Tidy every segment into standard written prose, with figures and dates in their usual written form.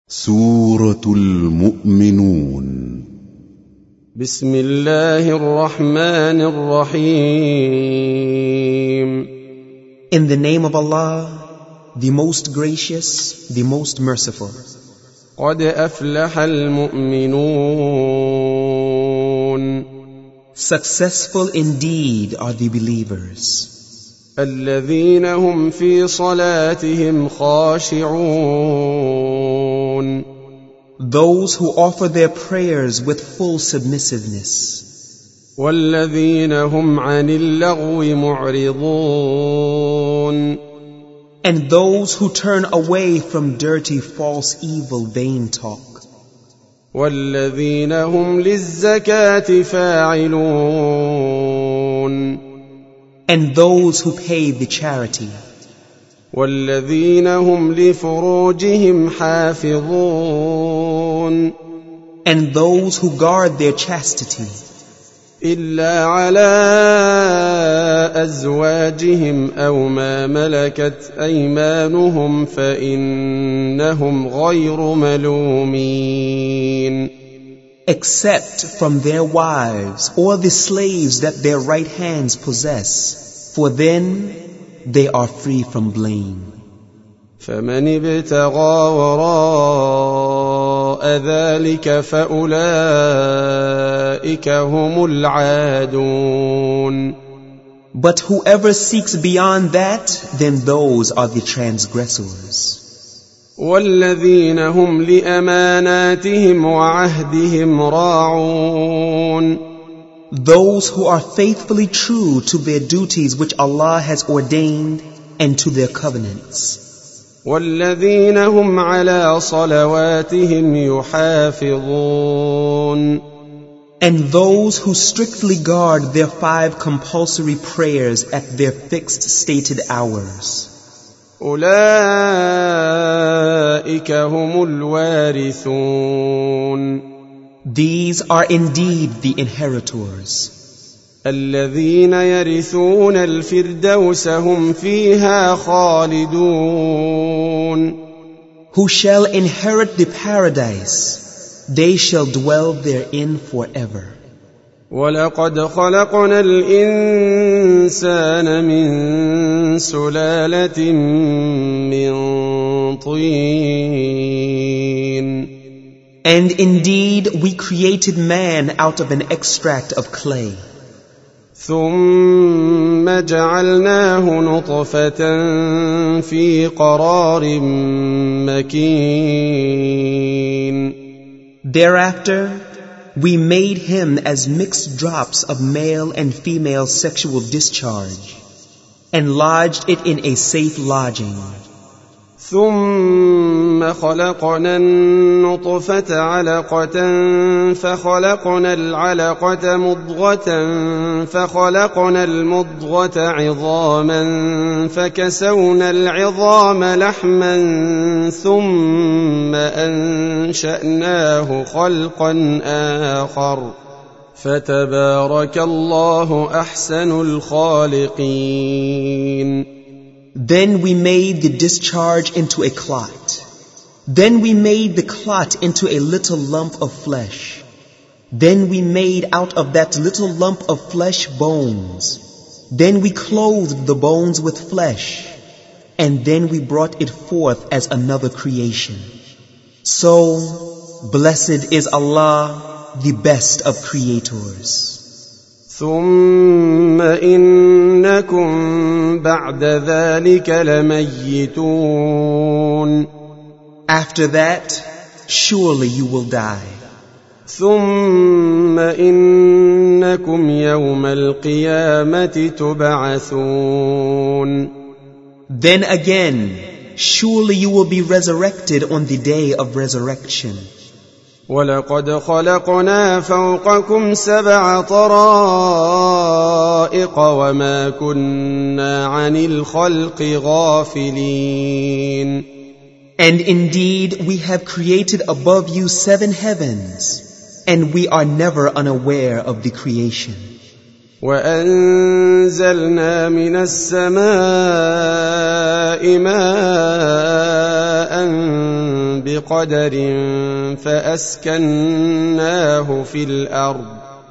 سورة المؤمنون. بسم الله الرحمن الرحيم. In the name of Allah, the most gracious, the most merciful. قد أفلح المؤمنون. Successful indeed are the believers. الذين هم في صلاتهم خاشعون. Those who offer their prayers with full submissiveness. والذين هم عن اللغو معرضون. And those who turn away from dirty, false, evil, vain talk. والذين هم للزكاة فاعلون. And those who pay the charity. والذين هم لفروجهم حافظون. And those who guard their chastity. إلا على أزواجهم أو ما ملكت أيمانهم فإنهم غير ملومين. Except from their wives or the slaves that their right hands possess, for then they are free from blame. فمن ابتغى وراء ذلك فأولئك هم العادون. But whoever seeks beyond that, then those are the transgressors. والذين هم لأماناتهم وعهدهم راعون. Those who are faithfully true to their duties which Allah has ordained and to their covenants. والذين هم على صلواتهم يحافظون. And those who strictly guard their 5 compulsory prayers at their fixed stated hours. أولئك هم الوارثون. These are indeed the inheritors. الذين يرثون الفردوس هم فيها خالدون. Who shall inherit the paradise, they shall dwell therein forever. ولقد خلقنا الإنسان من سلالة من طين. And indeed we created man out of an extract of clay. ثم جعلناه نطفة في قرار مكين. Thereafter we made him as mixed drops of male and female sexual discharge, and lodged it in a safe lodging. ثم خلقنا النطفة علقة فخلقنا العلقة مضغة فخلقنا المضغة عظاما فكسونا العظام لحما ثم أنشأناه خلقا آخر فتبارك الله أحسن الخالقين. Then we made the discharge into a clot. Then we made the clot into a little lump of flesh. Then we made out of that little lump of flesh bones. Then we clothed the bones with flesh. And then we brought it forth as another creation. So, blessed is Allah, the best of creators. ثم إنكم بعد ذلك لميتون. After that, surely you will die. ثم إنكم يوم القيامة تبعثون. Then again, surely you will be resurrected on the day of resurrection. ولقد خلقنا فوقكم 7 طرائق وما كنا عن الخلق غافلين. And indeed we have created above you 7 heavens, and we are never unaware of the creation. وأنزلنا من السماء السماء ماء بقدر فأسكناه في الأرض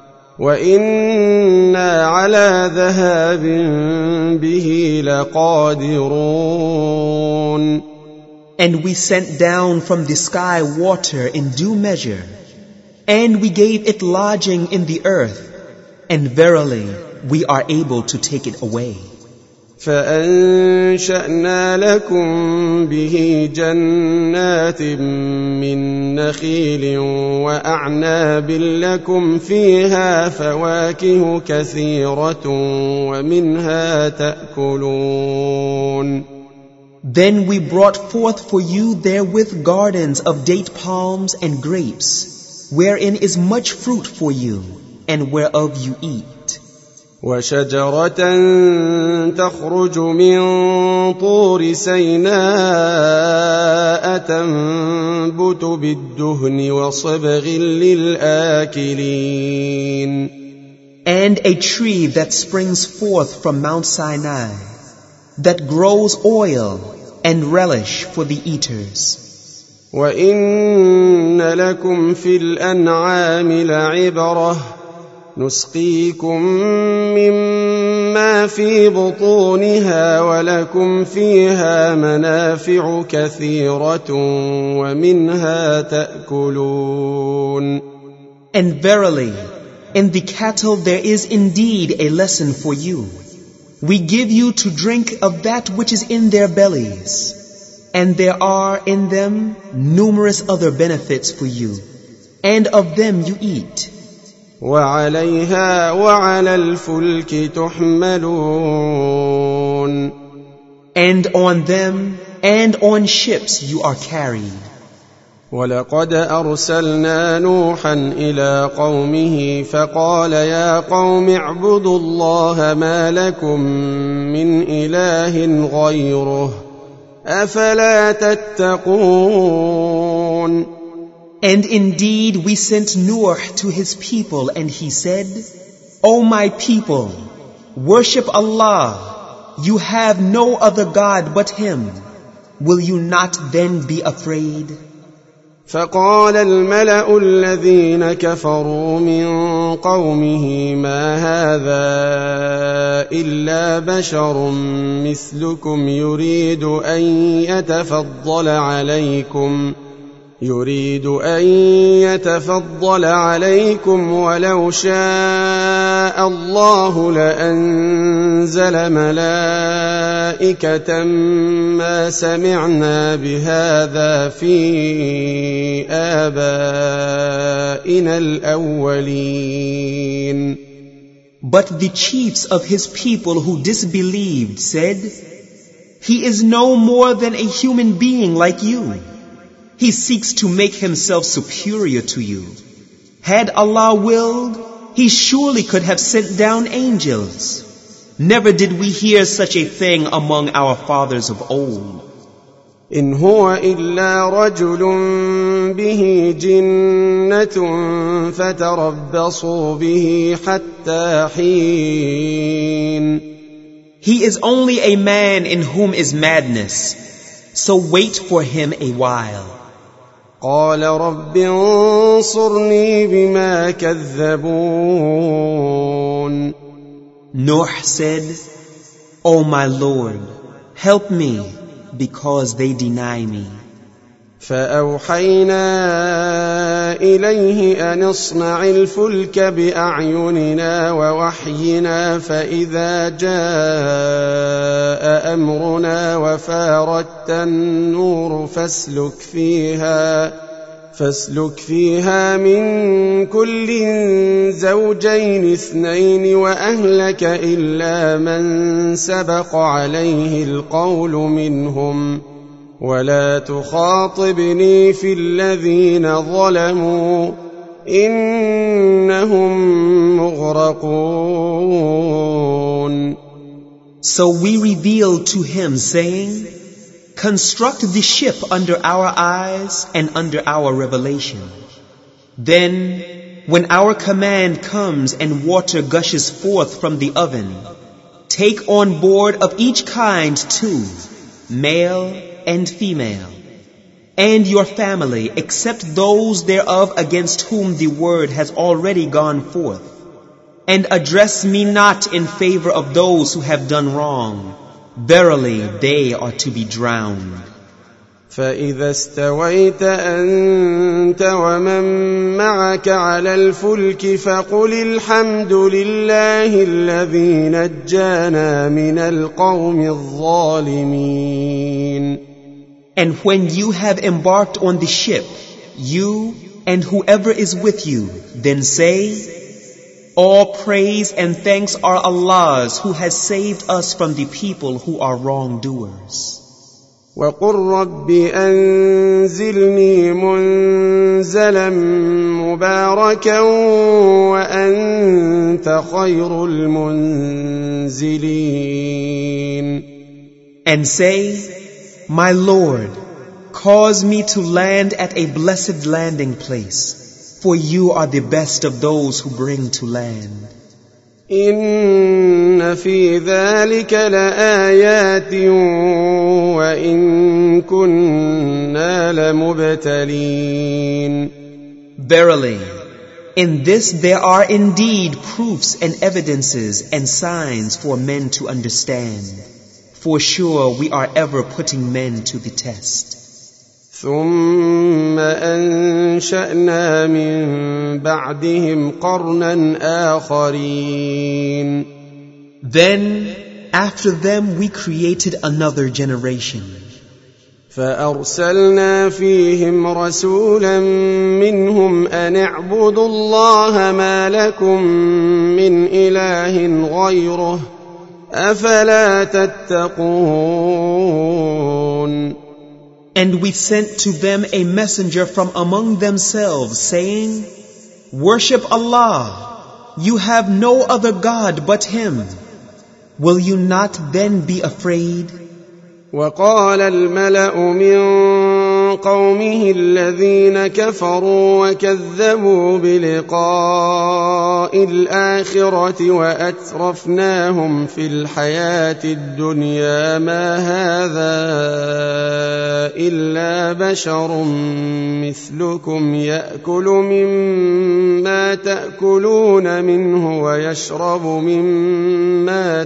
وإنا على ذهاب به لقادرون. And we sent down from the sky water in due measure, and we gave it lodging in the earth, and verily we are able to take it away. فأنشأنا لكم به جنات من نخيل وأعناب لكم فيها فواكه كثيرة ومنها تأكلون. Then we brought forth for you therewith gardens of date palms and grapes, wherein is much fruit for you, and whereof you eat. وشجرة تخرج من طور سيناء تنبت بالدهن وصبغ للآكلين. And a tree that springs forth from Mount Sinai, that grows oil and relish for the eaters. وإن لكم في الأنعام لعبرة نسقيكم مما في بطونها ولكم فيها منافع كثيرة ومنها تأكلون. And verily, in the cattle there is indeed a lesson for you. We give you to drink of that which is in their bellies, and there are in them numerous other benefits for you, and of them you eat. وعليها وعلى الفلك تحملون. And on them and on ships you are carried. ولقد أرسلنا نوحا إلى قومه فقال يا قوم اعبدوا الله ما لكم من إله غيره أفلا تتقون. And indeed we sent Noah to his people, and he said, O my people, worship Allah. You have no other God but Him. Will you not then be afraid? فقال الملأ الذين كفروا من قومه ما هذا إلا بشر مثلكم يريد أن يتفضل عليكم ولو شاء الله لأنزل ملائكة ما سمعنا بهذا في آبائنا الأولين. But the chiefs of his people who disbelieved said, He is no more than a human being like you. He seeks to make himself superior to you. Had Allah willed, He surely could have sent down angels. Never did we hear such a thing among our fathers of old. إن هو إلا رجل به جنة فتربصوا به حتى حين. He is only a man in whom is madness, so wait for him a while. قال رب انصرني بما كذبون. Nuh said, O my Lord, help me, because they deny me. فأوحينا إليه أن اصنع الفلك بأعيننا ووحينا فإذا جاء أمرنا وفاردت النور فاسلك فيها من كل زوجين اثنين وأهلك إلا من سبق عليه القول منهم ولا تخاطبني في الذين ظلموا إنهم مغرقون. So we revealed to him, saying, Construct the ship under our eyes and under our revelation. Then, when our command comes and water gushes forth from the oven, take on board of each kind 2, male and female, and your family, except those thereof against whom the word has already gone forth. And address me not in favor of those who have done wrong. Verily, they are to be drowned. فإذا استويت أنت ومن معك على الفلك فقل الحمد لله الذي نجانا من القوم الظالمين. And when you have embarked on the ship, you and whoever is with you, then say, all praise and thanks are Allah's who has saved us from the people who are wrongdoers. وقل رب أنزلني منزلا مباركا وأنت خير المنزلين. And say, my Lord, cause me to land at a blessed landing place, for you are the best of those who bring to land. إن في ذلك لآيات وإن كنا لمبتلين. Verily, in this there are indeed proofs and evidences and signs for men to understand. For sure we are ever putting men to the test. ثم أنشأنا من بعدهم قرنا آخرين. Then, after them we created another generation. فأرسلنا فيهم رسولا منهم أن اعبدوا الله ما لكم من إله غيره أفلا تتقون. And we sent to them a messenger from among themselves, saying, worship Allah. You have no other God but Him. Will you not then be afraid? وقال الملأ من قومه الذين كفروا وكذبوا بلقاء الآخرة وأترفناهم في الحياة الدنيا ما هذا إلا بشر مثلكم يأكل مما تأكلون منه ويشرب مما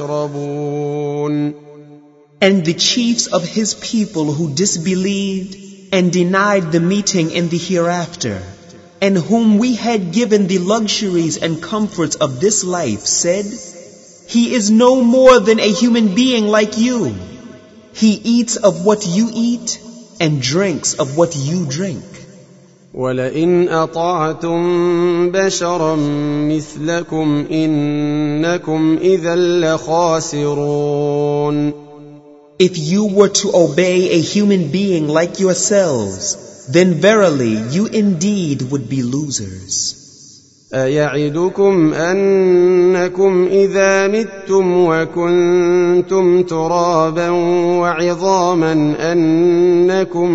تشربون. And the chiefs of his people who disbelieved and denied the meeting in the hereafter, and whom we had given the luxuries and comforts of this life, said, he is no more than a human being like you. He eats of what you eat and drinks of what you drink. وَلَئِنْ أَطَعْتُمْ بَشَرًا مِثْلَكُمْ إِنَّكُمْ إِذًا لَخَاسِرُونَ. If you were to obey a human being like yourselves, then verily you indeed would be losers. أَيَعِدُكُمْ أَنَّكُمْ إِذَا مِتُّمْ وَكُنْتُمْ تُرَابًا وَعِظَامًا أَنَّكُمْ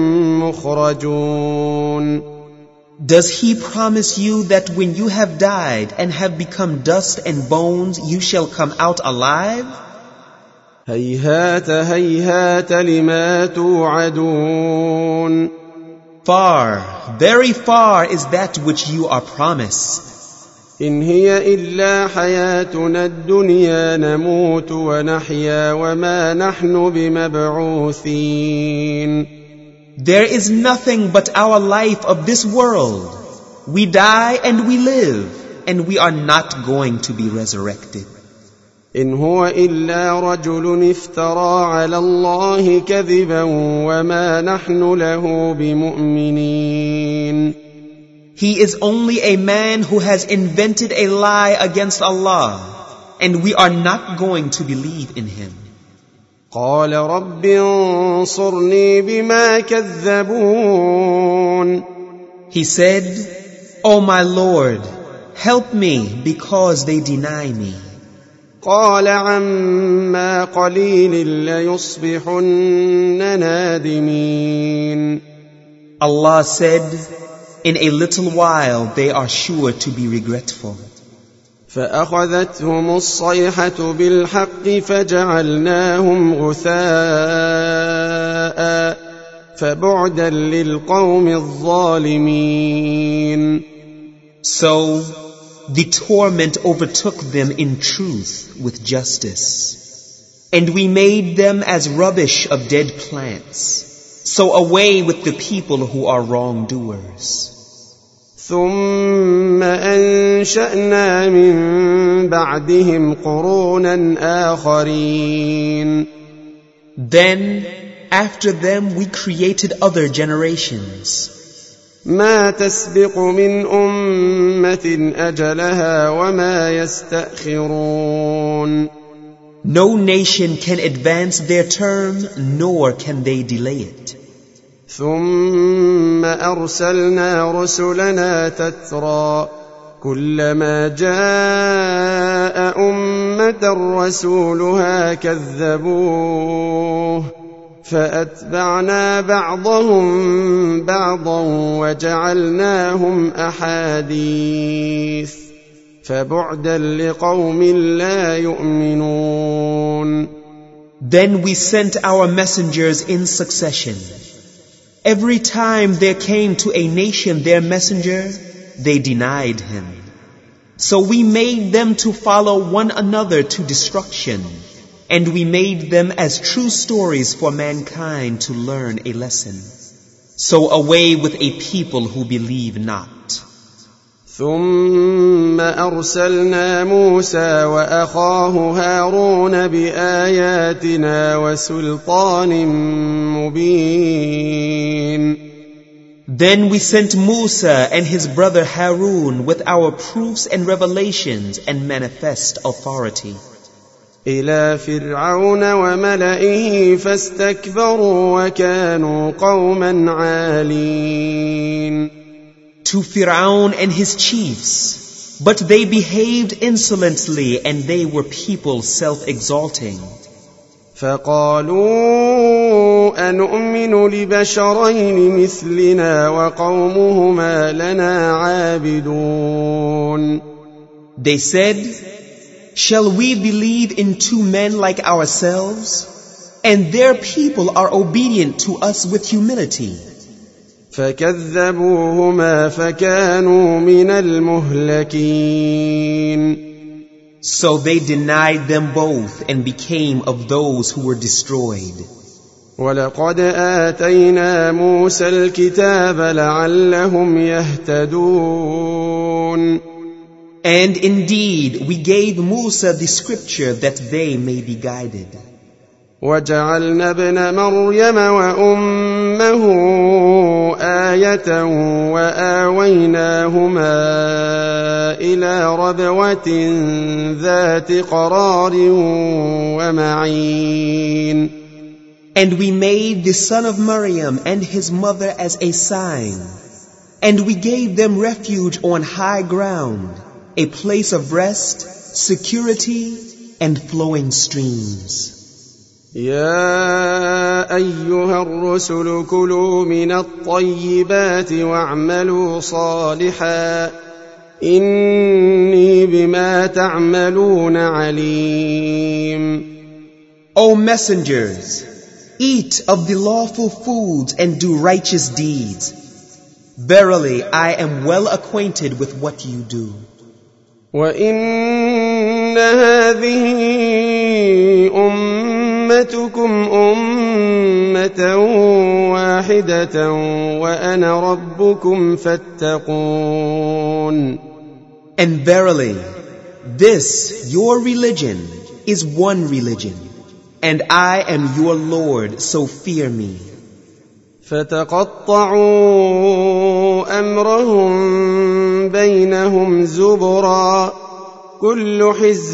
مُخْرَجُونَ. Does he promise you that when you have died and have become dust and bones, you shall come out alive? هيهات هيهات لما توعدون. Far, very far is that which you are promised. إن هي إلا حياتنا الدنيا نموت ونحيا وما نحن بمبعوثين. There is nothing but our life of this world. We die and we live, and we are not going to be resurrected. إن هو إلا رجل افترى على الله كذبا وما نحن له بمؤمنين. He is only a man who has invented a lie against Allah, and we are not going to believe in him. قال رب انصرني بما كذبون. He said, O my Lord, help me because they deny me. قال عما قليل ليصبحن نادمين. Allah said, in a little while they are sure to be regretful. فأخذتهم الصيحة بالحق فجعلناهم غثاء شيئا فبعدا للقوم الظالمين. So the torment overtook them in truth with justice, and we made them as rubbish of dead plants. So away with the people who are wrongdoers. ثم أنشأنا من بعدهم قرونا آخرين. Then, after them, we created other generations. ما تسبق من أمة أجلها وما يستأخرون. No nation can advance their term, nor can they delay it. ثم أرسلنا رسلنا تترى كلما جاء أمة رسولها كذبوه فأتبعنا بعضهم بعضا وجعلناهم أحاديث فبعدا لقوم لا يؤمنون. Then we sent our messengers in succession. Every time there came to a nation their messenger, they denied him. So we made them to follow one another to destruction, and we made them as true stories for mankind to learn a lesson. So away with a people who believe not. ثم أرسلنا موسى وأخاه هارون بآياتنا وسلطان مبين. Then we sent Musa and his brother Harun with our proofs and revelations and manifest authority. إلى فرعون وملئه فاستكبروا وكانوا قوما عالين. To Fir'aun and his chiefs, but they behaved insolently and they were people self-exalting. فقالوا أنؤمن لبشرين مثلنا وقومهما لنا عابدون. They said, shall we believe in two men like ourselves? And their people are obedient to us with humility. فكذبوهما فكانوا من المهلكين. So they denied them both and became of those who were destroyed. ولقد آتينا موسى الكتاب لعلهم يهتدون. And indeed, we gave Musa the scripture that they may be guided. وجعلنا ابن مريم وأمه آية وآويناهما إلى ربوة ذات قرار ومعين. And we made the son of Maryam and his mother as a sign, and we gave them refuge on high ground, a place of rest, security, and flowing streams. يا أيها الرسل كلوا من الطيبات واعملوا صالحا إني بما تعملون عليم. O messengers, eat of the lawful foods and do righteous deeds. Verily, I am well acquainted with what you do. وإن هذه أمتكم أمة واحدة وأنا ربكم فاتقون. And verily, this, your religion, is one religion, and I am your Lord, so fear me. فتقطعوا أمرهم بينهم زبرا كل حزب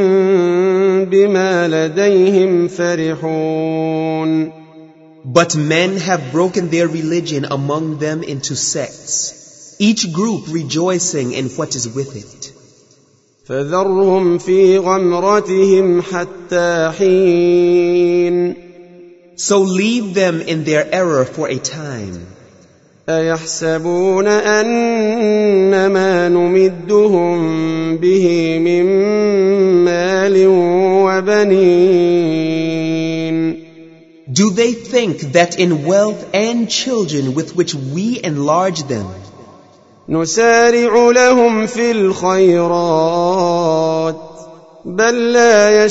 بما لديهم فرحون. But men have broken their religion among them into sects, each group rejoicing in what is with it. فذرهم في غمرتهم حتى حين. So leave them in their error for a time. أيحسبون أن ما نمدهم به من مال وبنين. Do they think that in wealth and children with which we enlarge them, نسارع لهم في الخيرات بل لا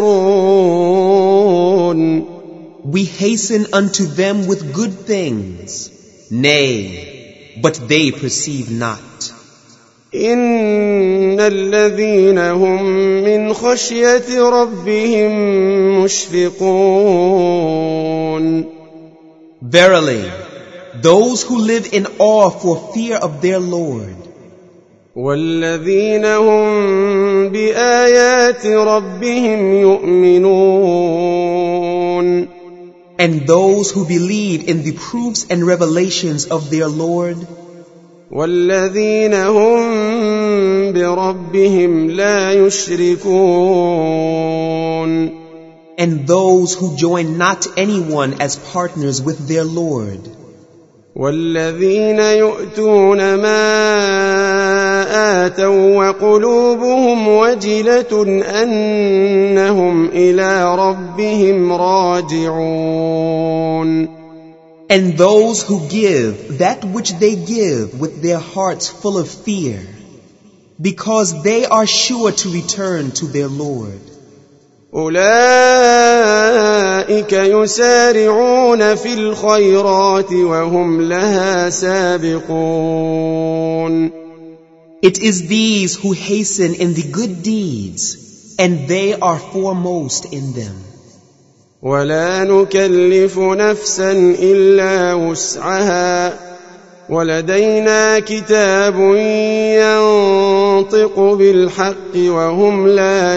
يشعرون we hasten unto them with good things, nay, but they perceive not. إن الذين هم من خشية ربهم مشفقون Verily, those who live in awe for fear of their Lord, والذين هم بآيات ربهم يؤمنون and those who believe in the proofs and revelations of their Lord, والذين هم بربهم لا يشركون and those who join not anyone as partners with their Lord, والذين يؤتون ما آتوا وقلوبهم وجلة أنهم إلى ربهم راجعون and those who give that which they give with their hearts full of fear, because they are sure to return to their Lord. أولئك يسارعون في الخيرات وهم لها سابقون It is these who hasten in the good deeds, and they are foremost in them. ولا نكلف نفسا إلا وسعها ولدينا كتاب ينطق بالحق وهم لا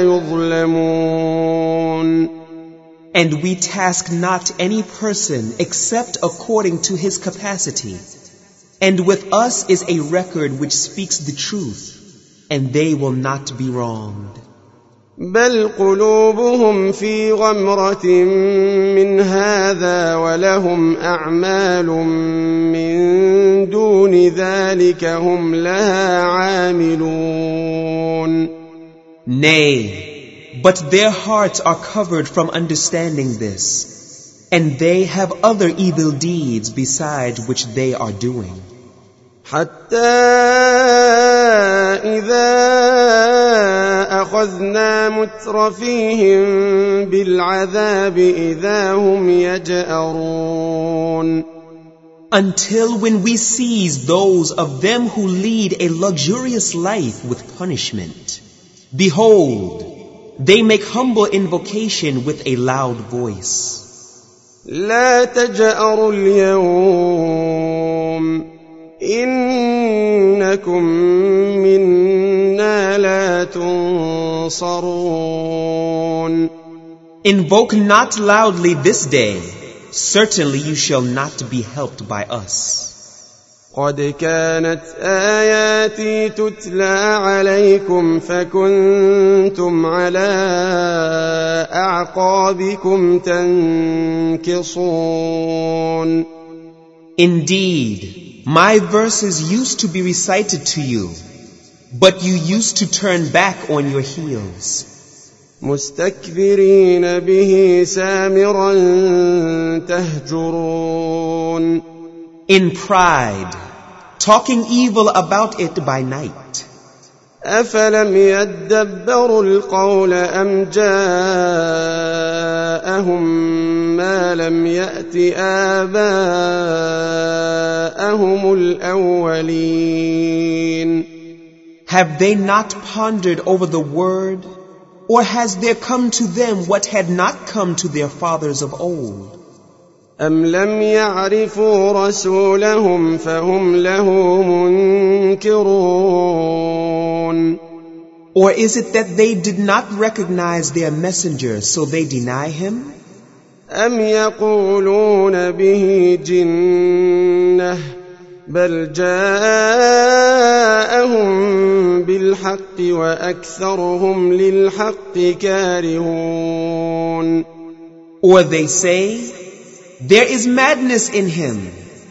يظلمون And we task not any person except according to his capacity. And with us is a record which speaks the truth, and they will not be wronged. بل قلوبهم في غمرة من هذا ولهم أعمال من دون ذلك هم لها عاملون Nay, but their hearts are covered from understanding this, and they have other evil deeds beside which they are doing. حتى إذا أخذنا مترفيهم بالعذاب إذا هم يجأرون Until when we seize those of them who lead a luxurious life with punishment, behold, they make humble invocation with a loud voice. لا تجأروا اليوم إنكم منا لا تنصرون Invoke not loudly this day, certainly you shall not be helped by us. قد كانت آياتي تتلى عليكم فكنتم على أعقابكم تنكصون Indeed, my verses used to be recited to you, but you used to turn back on your heels. مستكبرين به سامرا تهجرون In pride, talking evil about it by night. أفلم يدبروا القول أم جاءهم ما لم يأت آباءهم الأولين Have they not pondered over the word, or has there come to them what had not come to their fathers of old? أم لم يعرفوا رسولهم فهم له منكرون Or is it that they did not recognize their messenger, so they deny him? أم يقولون به جنة بل جاءهم بالحق وأكثرهم للحق كارهون Or they say, there is madness in him.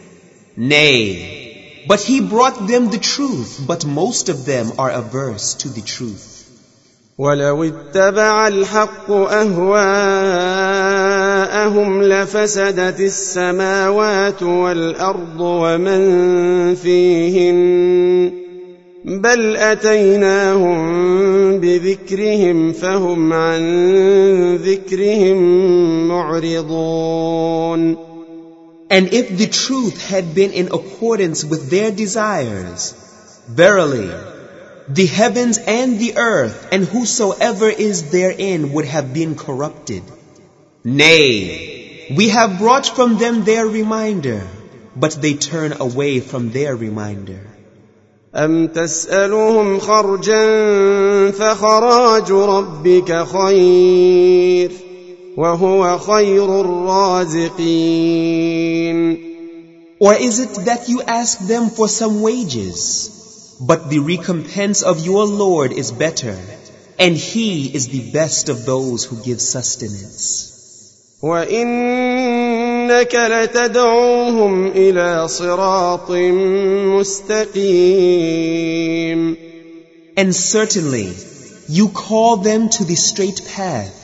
Nay, but he brought them the truth, but most of them are averse to the truth. ولو اتبع الحق أهواءهم وراءهم لفسدت السماوات والأرض ومن فيهن بل أتيناهم بذكرهم فهم عن ذكرهم معرضون. And if the truth had been in accordance with their desires, verily, the heavens and the earth and whosoever is therein would have been corrupted. Nay, we have brought from them their reminder, but they turn away from their reminder. أم تسألهم خرجا فخراج ربك خير وهو خير الرازقين. Or is it that you ask them for some wages? But the recompense of your Lord is better, and He is the best of those who give sustenance. وَإِنَّكَ لَتَدْعُوهُمْ إِلَى صِرَاطٍ مُسْتَقِيمٍ. And certainly, you call them to the straight path.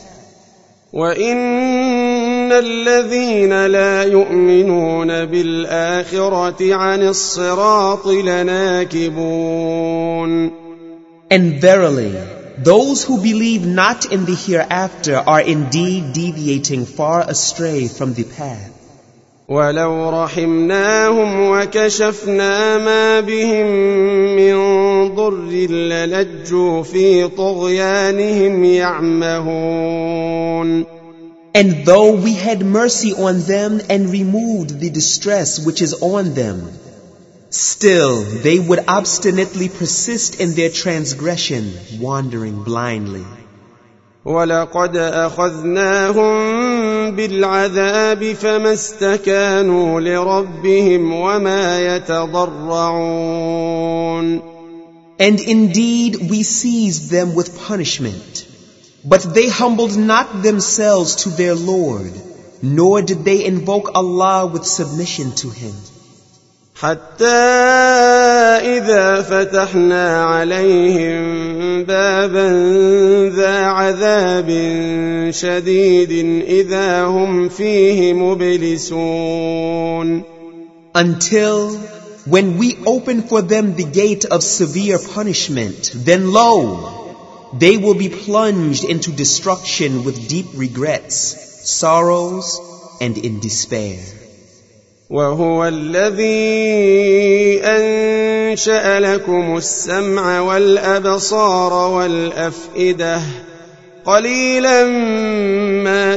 وَإِنَّ الَّذِينَ لَا يُؤْمِنُونَ بِالْآخِرَةِ عَنِ الصِّرَاطِ لَنَاكِبُونَ. And verily, those who believe not in the hereafter are indeed deviating far astray from the path. وَلَوْ رَحِمْنَاهُمْ وَكَشَفْنَا مَا بِهِمْ مِنْ ضُرٍّ لَلَجُّوا فِي طُغْيَانِهِمْ يَعْمَهُونَ. And though we had mercy on them and removed the distress which is on them, still they would obstinately persist in their transgression, wandering blindly. وَلَقَدْ أَخَذْنَاهُمْ بِالْعَذَابِ فَمَا اسْتَكَانُوا لِرَبِّهِمْ وَمَا يَتَضَرَّعُونَ. And indeed we seized them with punishment, but they humbled not themselves to their Lord, nor did they invoke Allah with submission to Him. حتى إذا فتحنا عليهم بابا ذا عذاب شديد إذا هم فيه مبلسون. Until when we open for them the gate of severe punishment, then lo, they will be plunged into destruction with deep regrets, sorrows, and in despair. وهو الذي أنشأ لكم السمع والأبصار والأفئدة قليلا ما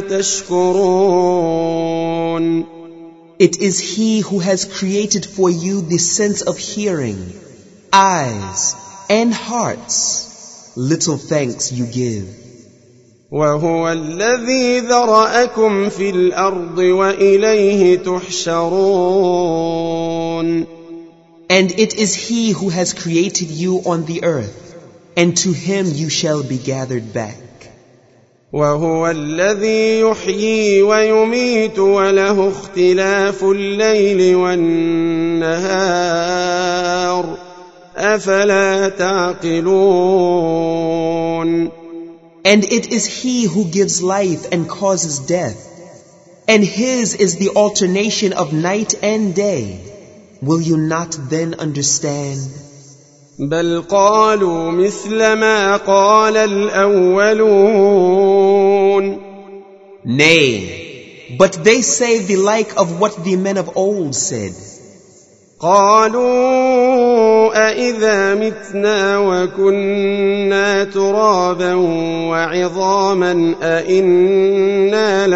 تشكرون. It is He who has created for you the sense of hearing, eyes, and hearts. Little thanks you give. وهو الذي ذرأكم في الأرض وإليه تحشرون. And it is He who has created you on the earth, and to Him you shall be gathered back. وهو الذي يحيي ويميت وله اختلاف الليل والنهار أفلا تعقلون. And it is He who gives life and causes death, and His is the alternation of night and day. Will you not then understand? بل قالوا مثل ما قال الأولون. Nay, but they say the like of what the men of old said. قالوا أإذا متنا وكنا ترابا وعظاما أإنا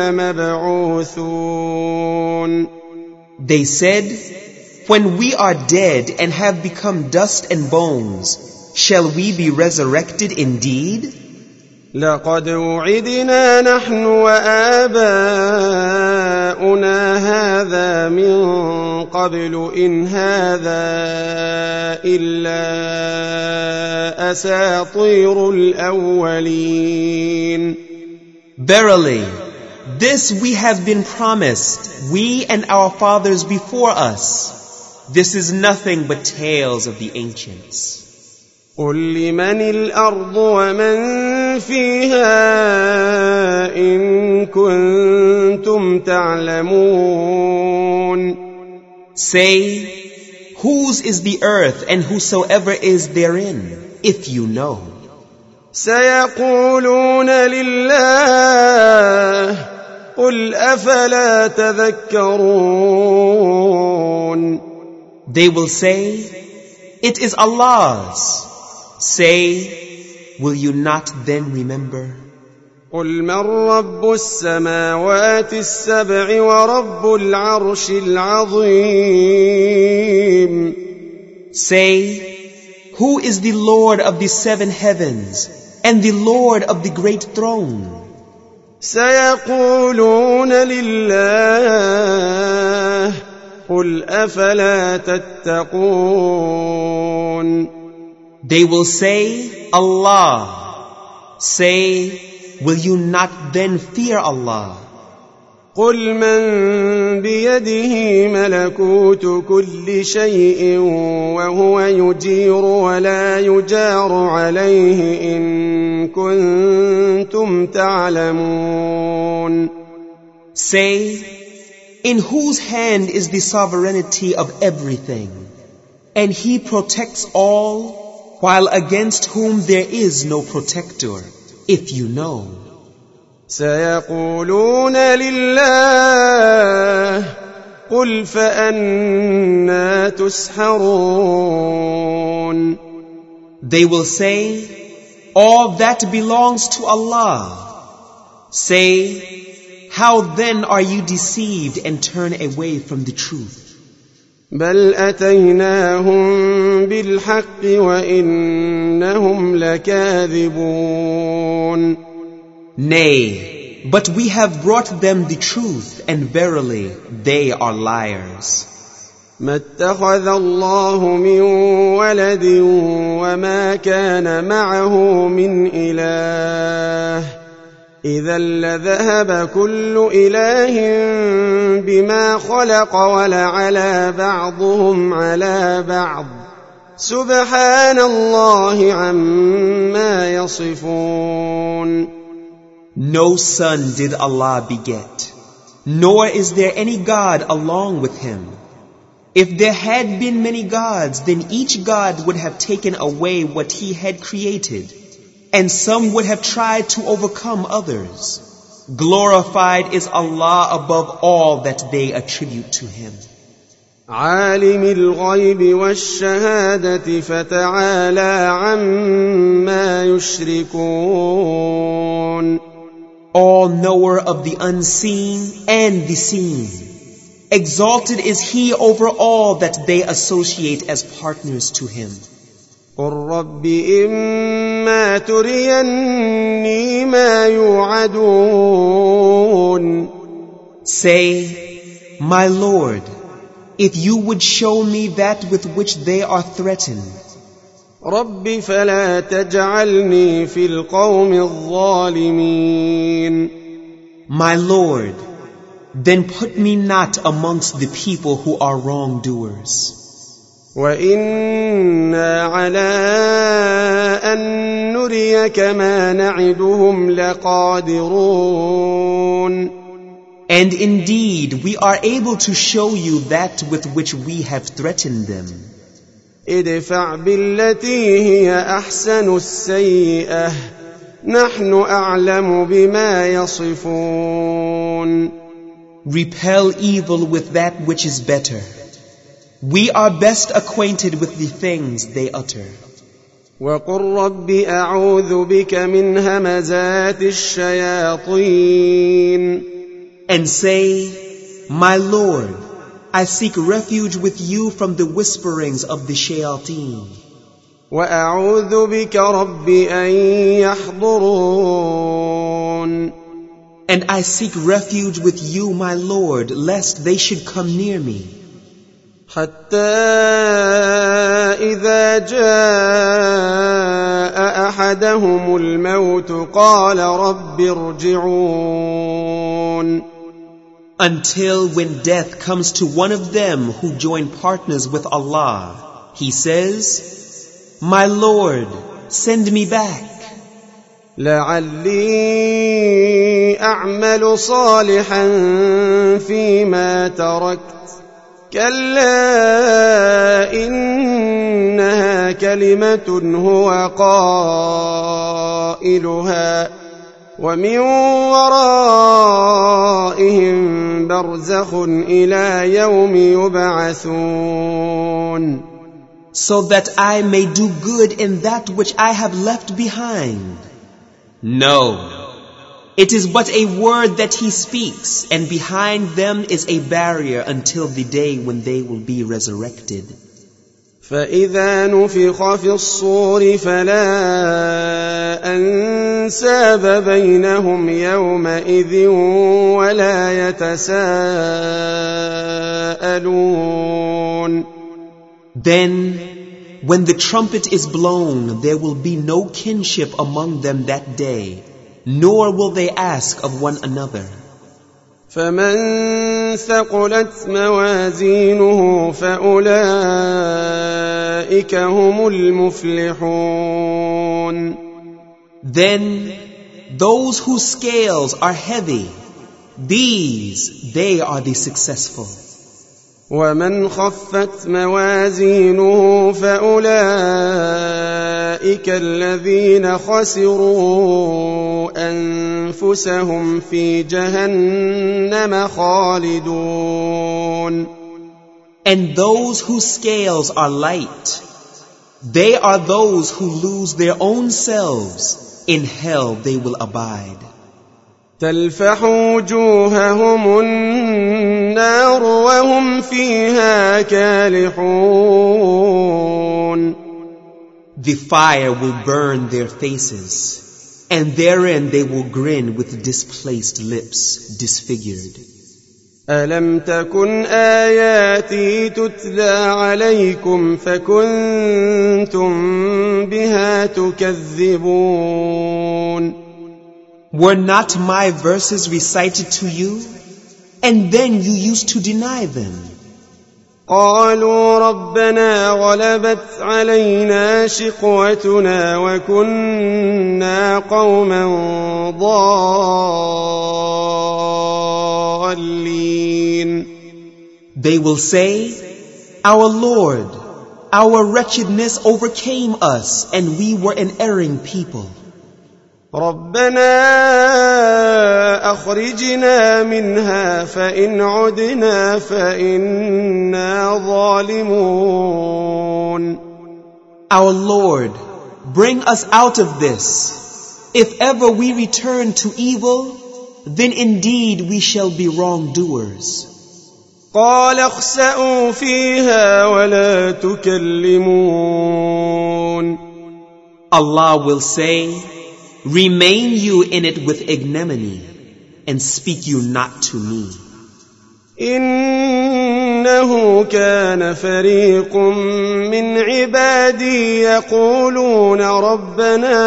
لمبعوثون. They said, when we are dead and have become dust and bones, shall we be resurrected indeed? لقد وعدنا نحن وآباؤنا هذا من قبل إن هذا إلا أساطير الأولين. Verily, this we have been promised, we and our fathers before us. This is nothing but tales of the ancients. قل لمن الأرض ومن فيها إن كنتم تعلمون. Say, whose is the earth and whosoever is therein, if you know? سيقولون لله قل أفلا تذكرون. They will say, it is Allah's. Say, will you not then remember? قل من رب السماوات السبع ورب العرش العظيم. Say, who is the Lord of the 7 heavens and the Lord of the great throne? سيقولون لله قل أفلا تتقون. They will say, Allah. Say, will you not then fear Allah? قل من بيده ملكوت كل شيء وهو يجير ولا يجار عليه إن كنتم تعلمون. Say, in whose hand is the sovereignty of everything, and He protects all, while against whom there is no protector, if you know. سيقولون لله قل فأنى تسحرون. They will say, all that belongs to Allah. Say, how then are you deceived and turn away from the truth? بل أتيناهم بالحق وإنهم لكاذبون. Nay, but we have brought them the truth, and verily they are liars. ما اتخذ الله من ولد وما كان معه من إله إذا لذهب كل إله بما خلق ولعلى بعضهم على بعض سبحان الله عما يصفون. No son did Allah beget, nor is there any God along with him. If there had been many gods, then each God would have taken away what he had created, and some would have tried to overcome others. Glorified is Allah above all that they attribute to Him. عالم الغيب والشهادة فتعالى عما يشركون. All knower of the unseen and the seen. Exalted is He over all that they associate as partners to Him. قل رب إما تريني ما يوعدون. Say, my Lord, if you would show me that with which they are threatened. رب فلا تجعلني في القوم الظالمين. My Lord, then put me not amongst the people who are wrongdoers. وإنا على أن نريك ما نعدهم لقادرون. And indeed, we are able to show you that with which we have threatened them. ادفع بالتي هي أحسن السيئة نحن أعلم بما يصفون. Repel evil with that which is better. We are best acquainted with the things they utter. وقل رب أعوذ بك من همزات الشياطين. And say, my Lord, I seek refuge with you from the whisperings of the shayateen. وأعوذ بك رب أن يحضرون. And I seek refuge with you, my Lord, lest they should come near me. حتى إذا جاء أحدهم الموت قال رب ارجعون. Until when death comes to one of them who join partners with Allah, he says, My Lord, send me back, لعلي أعمل صالحا فيما تركت كلا إنها كلمة هو قائلها ومن ورائهم برزخ إلى يوم يبعثون. so that I may do good in that which I have left behind. No, it is but a word that he speaks, and behind them is a barrier until the day when they will be resurrected. فإذا نفخ في الصور فلا أنساب بينهم يومئذ ولا يتساءلون. Then, when the trumpet is blown, there will be no kinship among them that day, nor will they ask of one another. فمن ثقلت موازينه فأولئك هم المفلحون. Then, those whose scales are heavy, they are the successful. ومن خفت موازينه فأولئك الذين خسروا أنفسهم في جهنم خالدون. And those whose scales are light, they are those who lose their own selves. In hell they will abide. تلفح وجوههم النار وهم فيها كالحون. The fire will burn their faces, and therein they will grin with displaced lips, disfigured. ألم تكن آياتي تتلى عليكم فكنتم بها تكذبون. Were not my verses recited to you, and then you used to deny them? قالوا ربنا غلبت علينا شقوتنا وكنا قوما ضالين. They will say, Our Lord, our wretchedness overcame us, and we were an erring people. ربنا أخرجنا منها فإن عدنا فإنا ظالمون. Our Lord, bring us out of this. If ever we return to evil, then indeed we shall be wrongdoers. قال اخسأوا فيها ولا تكلمون. Allah will say, Remain you in it with ignominy, and speak you not to me. إنه كان فريق من عبادي يقولون ربنا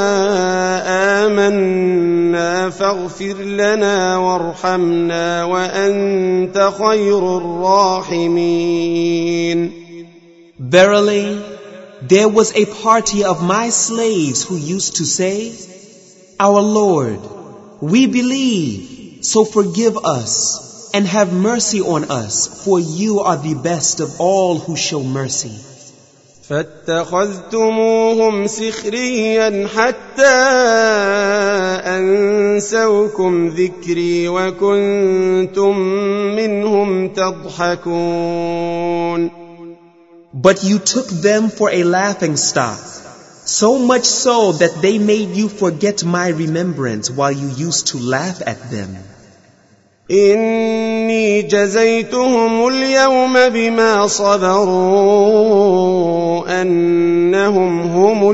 آمنا فاغفر لنا وارحمنا وأنت خير الراحمين. Verily, there was a party of my slaves who used to say, Our Lord, we believe, so forgive us and have mercy on us, for you are the best of all who show mercy. فاتخذتموهم سخريا حتى أنسوكم ذكري وكنتم منهم تضحكون. But you took them for a laughing stock, so much so that they made you forget my remembrance while you used to laugh at them. إني جزيتهم اليوم بما صبروا أنهم هم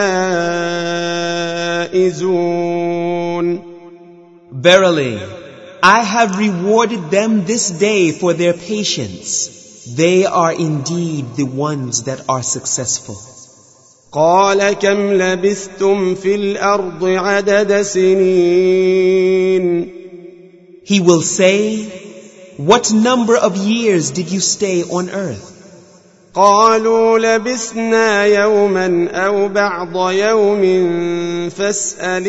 الفائزون. Verily, I have rewarded them this day for their patience. They are indeed the ones that are successful. قال كم لبثتم في الأرض عدد سنين. He will say, What number of years did you stay on earth? قالوا لبثنا يوما أو بعض يوم فاسأل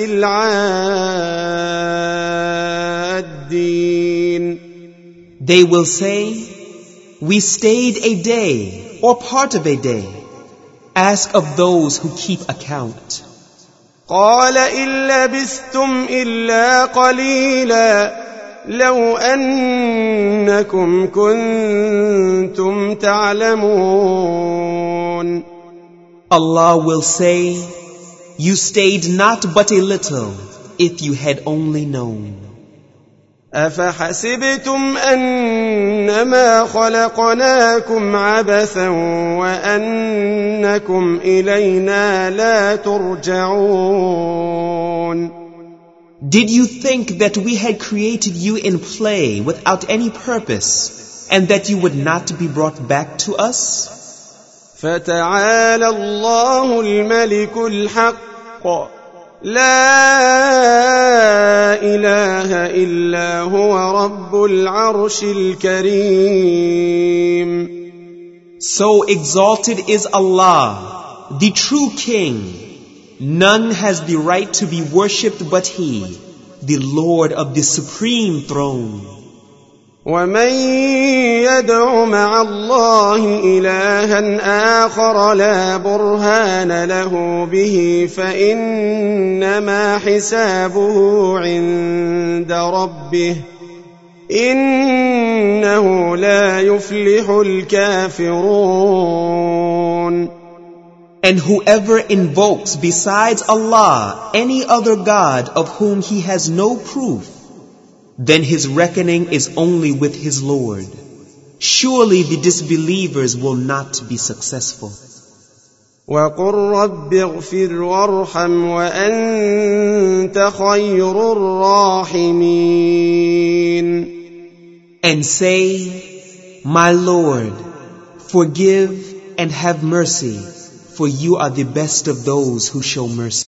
العادين. They will say, we stayed a day or part of a day. Ask of those who keep account. قال إن لبثتم إلا قليلا لو أنكم كنتم تعلمون. Allah will say, you stayed not but a little if you had only known. أفحسبتم أنما خلقناكم عبثا وأنكم إلينا لا ترجعون. Did you think that we had created you in play without any purpose and that you would not be brought back to us? فتعالى الله الملك الحق لا إله إلا هو رب العرش الكريم. So exalted is Allah, the true King. None has the right to be worshipped but He, the Lord of the supreme throne. ومن يدع مع الله إلها آخر لا برهان له به فإنما حسابه عند ربه إنه لا يفلح الكافرون. And whoever invokes besides Allah any other God of whom he has no proof, then his reckoning is only with his Lord. Surely the disbelievers will not be successful. وَقُلْ رَبِّ اغْفِرْ وَارْحَمْ وَأَنْتَ خَيْرُ الرَّاحِمِينَ. And say, my Lord, forgive and have mercy, for you are the best of those who show mercy.